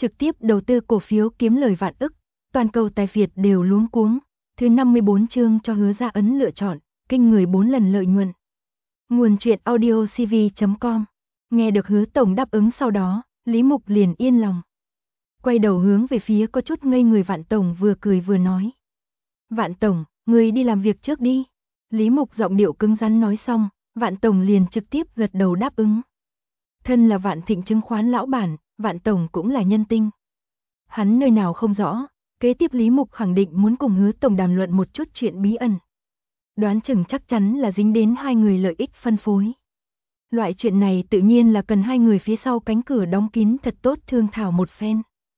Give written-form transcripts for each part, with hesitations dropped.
trực tiếp đầu tư cổ phiếu kiếm lời vạn ức, toàn cầu tài Việt đều luống cuống. Thứ 54 chương cho Hứa Gia Ấn lựa chọn, kinh người 4 lần lợi nhuận. Nguồn truyện audiocv.com. Nghe được Hứa tổng đáp ứng sau đó, Lý Mục liền yên lòng. Quay đầu hướng về phía có chút ngây người Vạn tổng vừa cười vừa nói. Vạn tổng, người đi làm việc trước đi. Lý Mục giọng điệu cứng rắn nói xong, Vạn tổng liền trực tiếp gật đầu đáp ứng. Thân là Vạn Thịnh chứng khoán lão bản, Vạn tổng cũng là nhân tinh. Hắn nơi nào không rõ, kế tiếp Lý Mục khẳng định muốn cùng Hứa tổng đàm luận một chút chuyện bí ẩn. Đoán chừng chắc chắn là dính đến hai người lợi ích phân phối. Loại chuyện này tự nhiên là cần hai người phía sau cánh cửa đóng kín thật tốt thương thảo một phen.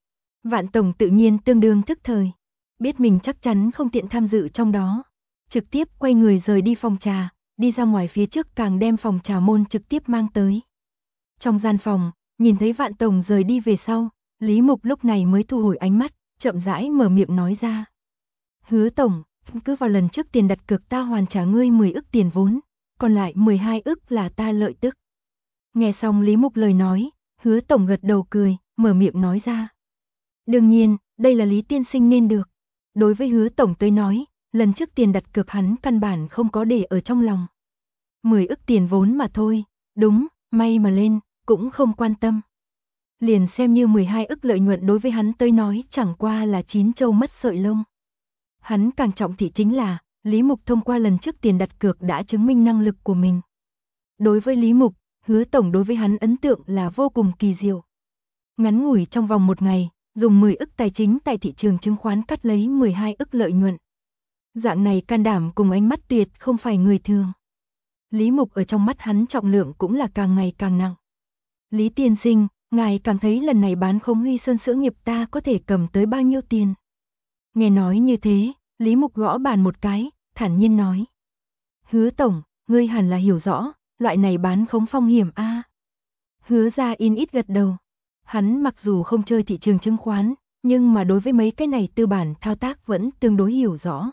Vạn tổng tự nhiên tương đương thức thời, biết mình chắc chắn không tiện tham dự trong đó, trực tiếp quay người rời đi phòng trà, đi ra ngoài phía trước càng đem phòng trà môn trực tiếp mang tới. Trong gian phòng, nhìn thấy Vạn tổng rời đi về sau, Lý Mục lúc này mới thu hồi ánh mắt, chậm rãi mở miệng nói ra. Hứa tổng, cứ vào lần trước tiền đặt cược ta hoàn trả ngươi 10 ức tiền vốn, còn lại 12 ức là ta lợi tức. Nghe xong Lý Mục lời nói, Hứa tổng gật đầu cười, mở miệng nói ra. Đương nhiên, đây là Lý tiên sinh nên được. Đối với Hứa tổng tới nói, lần trước tiền đặt cược hắn căn bản không có để ở trong lòng. 10 ức tiền vốn mà thôi, đúng, may mà lên, cũng không quan tâm. Liền xem như 12 ức lợi nhuận đối với hắn tới nói chẳng qua là 9 trâu mất sợi lông. Hắn càng trọng thị chính là, Lý Mục thông qua lần trước tiền đặt cược đã chứng minh năng lực của mình. Đối với Lý Mục, Hứa tổng đối với hắn ấn tượng là vô cùng kỳ diệu. Ngắn ngủi trong vòng một ngày, dùng 10 ức tài chính tại thị trường chứng khoán cắt lấy 12 ức lợi nhuận. Dạng này can đảm cùng ánh mắt tuyệt không phải người thường. Lý Mục ở trong mắt hắn trọng lượng cũng là càng ngày càng nặng. Lý tiên sinh, ngài cảm thấy lần này bán khống Huy Sơn Sữa nghiệp ta có thể cầm tới bao nhiêu tiền? Nghe nói như thế, Lý Mục gõ bàn một cái, thản nhiên nói. Hứa tổng, ngươi hẳn là hiểu rõ, loại này bán khống phong hiểm a. Hứa ra in ít gật đầu. Hắn mặc dù không chơi thị trường chứng khoán, nhưng mà đối với mấy cái này tư bản thao tác vẫn tương đối hiểu rõ.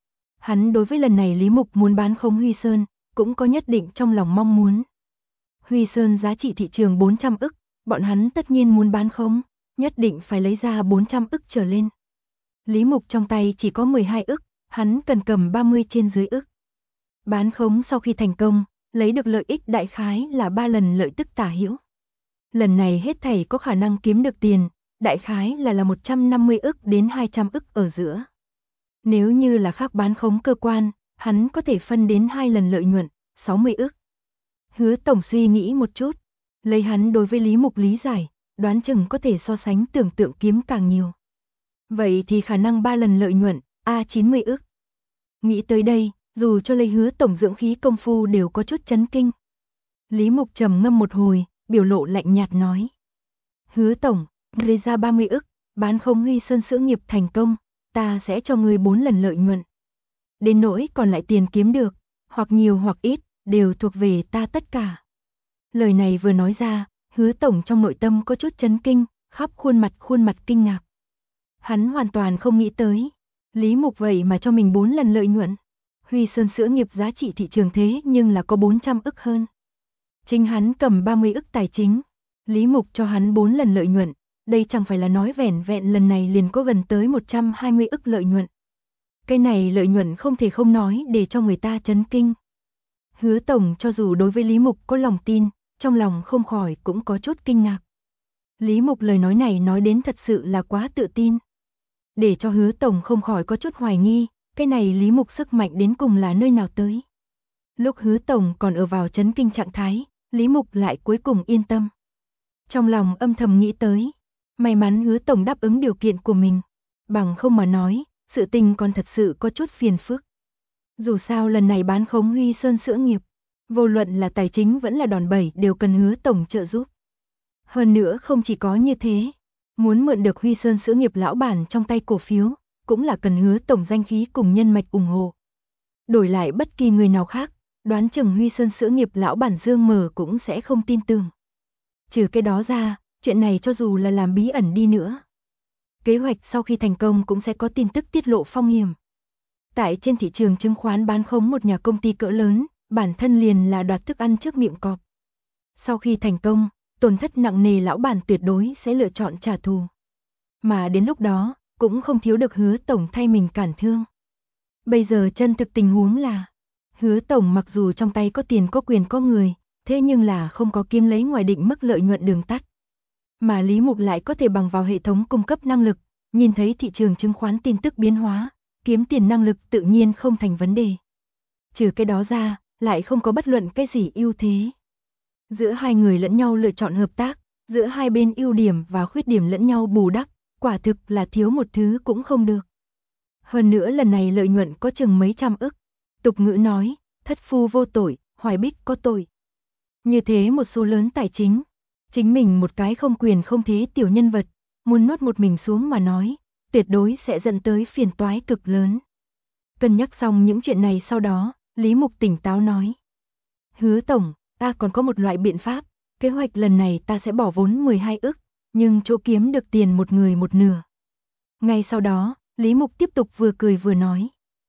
Hắn đối với lần này Lý Mục muốn bán khống Huy Sơn, cũng có nhất định trong lòng mong muốn. Huy Sơn giá trị thị trường 400 ức, bọn hắn tất nhiên muốn bán khống, nhất định phải lấy ra 400 ức trở lên. Lý Mục trong tay chỉ có 12 ức, hắn cần cầm 30 trên dưới ức. Bán khống sau khi thành công, lấy được lợi ích đại khái là 3 lần lợi tức tả hữu. Lần này hết thảy có khả năng kiếm được tiền, đại khái là 150 ức đến 200 ức ở giữa. Nếu như là khác bán khống cơ quan, hắn có thể phân đến 2 lần lợi nhuận, 60 ức. Hứa tổng suy nghĩ một chút, lấy hắn đối với Lý Mục lý giải, đoán chừng có thể so sánh tưởng tượng kiếm càng nhiều. Vậy thì khả năng 3 lần lợi nhuận, 90 ức. Nghĩ tới đây, dù cho lấy Hứa tổng dưỡng khí công phu đều có chút chấn kinh. Lý Mục trầm ngâm một hồi, biểu lộ lạnh nhạt nói. Hứa tổng, lấy ra 30 ức, bán khống Huy Sơn Sữa nghiệp thành công, ta sẽ cho ngươi 4 lần lợi nhuận. Đến nỗi còn lại tiền kiếm được, hoặc nhiều hoặc ít, đều thuộc về ta tất cả. Lời này vừa nói ra, Hứa tổng trong nội tâm có chút chấn kinh, khắp khuôn mặt kinh ngạc. Hắn hoàn toàn không nghĩ tới, Lý Mục vậy mà cho mình 4 lần lợi nhuận. Huy Sơn Sữa nghiệp giá trị thị trường thế nhưng là có 400 ức hơn. Chính hắn cầm 30 ức tài chính, Lý Mục cho hắn 4 lần lợi nhuận, đây chẳng phải là nói vẻn vẹn lần này liền có gần tới 120 ức lợi nhuận. Cái này lợi nhuận không thể không nói để cho người ta chấn kinh. Hứa tổng cho dù đối với Lý Mục có lòng tin, trong lòng không khỏi cũng có chút kinh ngạc. Lý Mục lời nói này nói đến thật sự là quá tự tin. Để cho Hứa tổng không khỏi có chút hoài nghi, cái này Lý Mục sức mạnh đến cùng là nơi nào tới. Lúc Hứa tổng còn ở vào chấn kinh trạng thái, Lý Mục lại cuối cùng yên tâm. Trong lòng âm thầm nghĩ tới, may mắn Hứa tổng đáp ứng điều kiện của mình, bằng không mà nói, sự tình còn thật sự có chút phiền phức. Dù sao lần này bán khống Huy Sơn Sữa nghiệp, vô luận là tài chính vẫn là đòn bẩy đều cần Hứa tổng trợ giúp. Hơn nữa không chỉ có như thế, muốn mượn được Huy Sơn Sữa nghiệp lão bản trong tay cổ phiếu, cũng là cần Hứa tổng danh khí cùng nhân mạch ủng hộ. Đổi lại bất kỳ người nào khác, đoán chừng Huy Sơn Sữa nghiệp lão bản Dương Mở cũng sẽ không tin tưởng. Trừ cái đó ra, chuyện này cho dù là làm bí ẩn đi nữa, kế hoạch sau khi thành công cũng sẽ có tin tức tiết lộ phong hiểm. Tại trên thị trường chứng khoán bán khống một nhà công ty cỡ lớn, bản thân liền là đoạt thức ăn trước miệng cọp. Sau khi thành công, tổn thất nặng nề lão bản tuyệt đối sẽ lựa chọn trả thù. Mà đến lúc đó, cũng không thiếu được Hứa tổng thay mình cản thương. Bây giờ chân thực tình huống là, Hứa tổng mặc dù trong tay có tiền có quyền có người, thế nhưng là không có kiếm lấy ngoài định mức lợi nhuận đường tắt. Mà Lý Mục lại có thể bằng vào hệ thống cung cấp năng lực, nhìn thấy thị trường chứng khoán tin tức biến hóa, kiếm tiền năng lực tự nhiên không thành vấn đề. Trừ cái đó ra, lại không có bất luận cái gì ưu thế. Giữa hai người lẫn nhau lựa chọn hợp tác, giữa hai bên ưu điểm và khuyết điểm lẫn nhau bù đắp, quả thực là thiếu một thứ cũng không được. Hơn nữa lần này lợi nhuận có chừng mấy trăm ức. Tục ngữ nói, thất phu vô tội, hoài bích có tội. Như thế một số lớn tài chính, chính mình một cái không quyền không thế tiểu nhân vật, muốn nuốt một mình xuống mà nói, tuyệt đối sẽ dẫn tới phiền toái cực lớn. Cân nhắc xong những chuyện này sau đó, Lý Mục tỉnh táo nói. Hứa tổng, ta còn có một loại biện pháp, kế hoạch lần này ta sẽ bỏ vốn 12 ức, nhưng chỗ kiếm được tiền một người một nửa. Ngay sau đó, Lý Mục tiếp tục vừa cười vừa nói.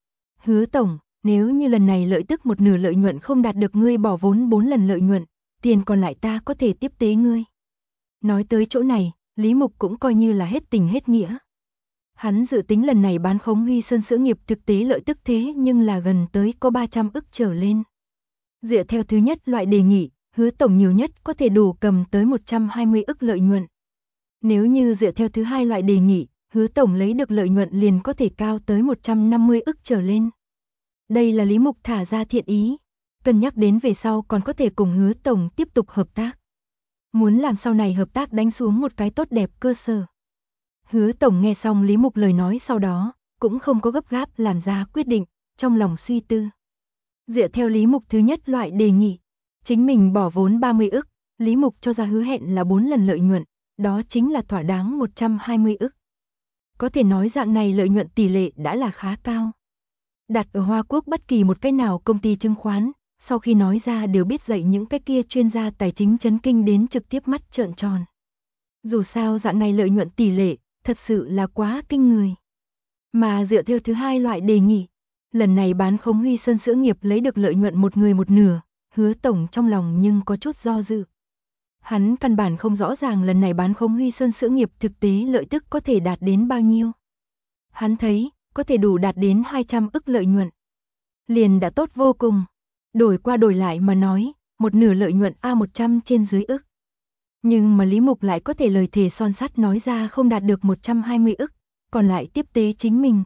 Hứa tổng, nếu như lần này lợi tức một nửa lợi nhuận không đạt được ngươi bỏ vốn 4 lần lợi nhuận, tiền còn lại ta có thể tiếp tế ngươi. Nói tới chỗ này, Lý Mục cũng coi như là hết tình hết nghĩa. Hắn dự tính lần này bán khống Huy Sơn Sữa Nghiệp thực tế lợi tức thế nhưng là gần tới có 300 ức trở lên. Dựa theo thứ nhất loại đề nghị, Hứa tổng nhiều nhất có thể đủ cầm tới 120 ức lợi nhuận. Nếu như dựa theo thứ hai loại đề nghị, Hứa tổng lấy được lợi nhuận liền có thể cao tới 150 ức trở lên. Đây là Lý Mục thả ra thiện ý, cân nhắc đến về sau còn có thể cùng Hứa tổng tiếp tục hợp tác. Muốn làm sau này hợp tác đánh xuống một cái tốt đẹp cơ sở. Hứa tổng nghe xong Lý Mục lời nói sau đó, cũng không có gấp gáp làm ra quyết định, trong lòng suy tư. Dựa theo Lý Mục thứ nhất loại đề nghị, chính mình bỏ vốn 30 ức, Lý Mục cho ra hứa hẹn là 4 lần lợi nhuận, đó chính là thỏa đáng 120 ức. Có thể nói dạng này lợi nhuận tỷ lệ đã là khá cao. Đặt ở Hoa Quốc bất kỳ một cái nào công ty chứng khoán, sau khi nói ra đều biết dạy những cái kia chuyên gia tài chính chấn kinh đến trực tiếp mắt trợn tròn. Dù sao dạng này lợi nhuận tỷ lệ, thật sự là quá kinh người. Mà dựa theo thứ hai loại đề nghị, lần này bán khống Huy Sơn Sữa Nghiệp lấy được lợi nhuận một người một nửa, Hứa tổng trong lòng nhưng có chút do dự. Hắn căn bản không rõ ràng lần này bán khống Huy Sơn Sữa Nghiệp thực tế lợi tức có thể đạt đến bao nhiêu. Hắn thấy, có thể đủ đạt đến 200 ức lợi nhuận. Liền đã tốt vô cùng. Đổi qua đổi lại mà nói, một nửa lợi nhuận A100 trên dưới ức. Nhưng mà Lý Mục lại có thể lời thề son sắt nói ra không đạt được 120 ức, còn lại tiếp tế chính mình.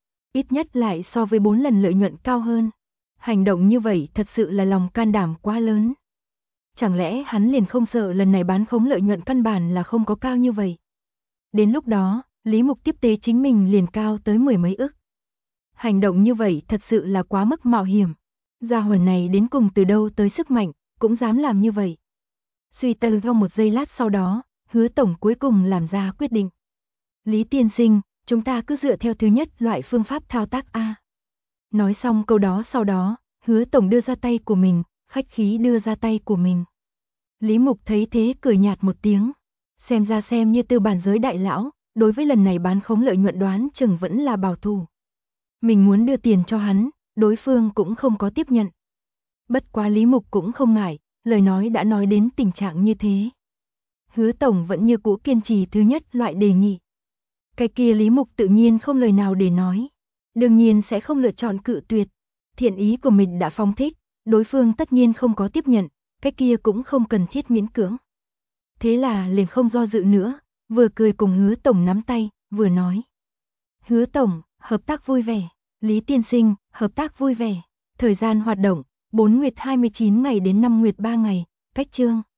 Ít nhất lại so với 4 lần lợi nhuận cao hơn. Hành động như vậy thật sự là lòng can đảm quá lớn. Chẳng lẽ hắn liền không sợ lần này bán khống lợi nhuận căn bản là không có cao như vậy. Đến lúc đó, Lý Mục tiếp tế chính mình liền cao tới 10 mấy ức. Hành động như vậy thật sự là quá mức mạo hiểm. Gia hỏa này đến cùng từ đâu tới sức mạnh, cũng dám làm như vậy. Suy tư trong một giây lát sau đó, Hứa tổng cuối cùng làm ra quyết định. Lý tiên sinh, chúng ta cứ dựa theo thứ nhất loại phương pháp thao tác A. Nói xong câu đó sau đó, Hứa tổng đưa ra tay của mình, khách khí đưa ra tay của mình. Lý Mục thấy thế cười nhạt một tiếng. Xem ra xem như tư bản giới đại lão, đối với lần này bán khống lợi nhuận đoán chừng vẫn là bảo thủ. Mình muốn đưa tiền cho hắn, đối phương cũng không có tiếp nhận. Bất quá Lý Mục cũng không ngại, lời nói đã nói đến tình trạng như thế. Hứa tổng vẫn như cũ kiên trì thứ nhất loại đề nghị. Cái kia Lý Mục tự nhiên không lời nào để nói. Đương nhiên sẽ không lựa chọn cự tuyệt. Thiện ý của mình đã phóng thích, đối phương tất nhiên không có tiếp nhận, cái kia cũng không cần thiết miễn cưỡng. Thế là liền không do dự nữa, vừa cười cùng Hứa tổng nắm tay, vừa nói. Hứa tổng, hợp tác vui vẻ. Lý tiên sinh, hợp tác vui vẻ. Thời gian hoạt động, 4 nguyệt 29 ngày đến 5 nguyệt 3 ngày, cách chương.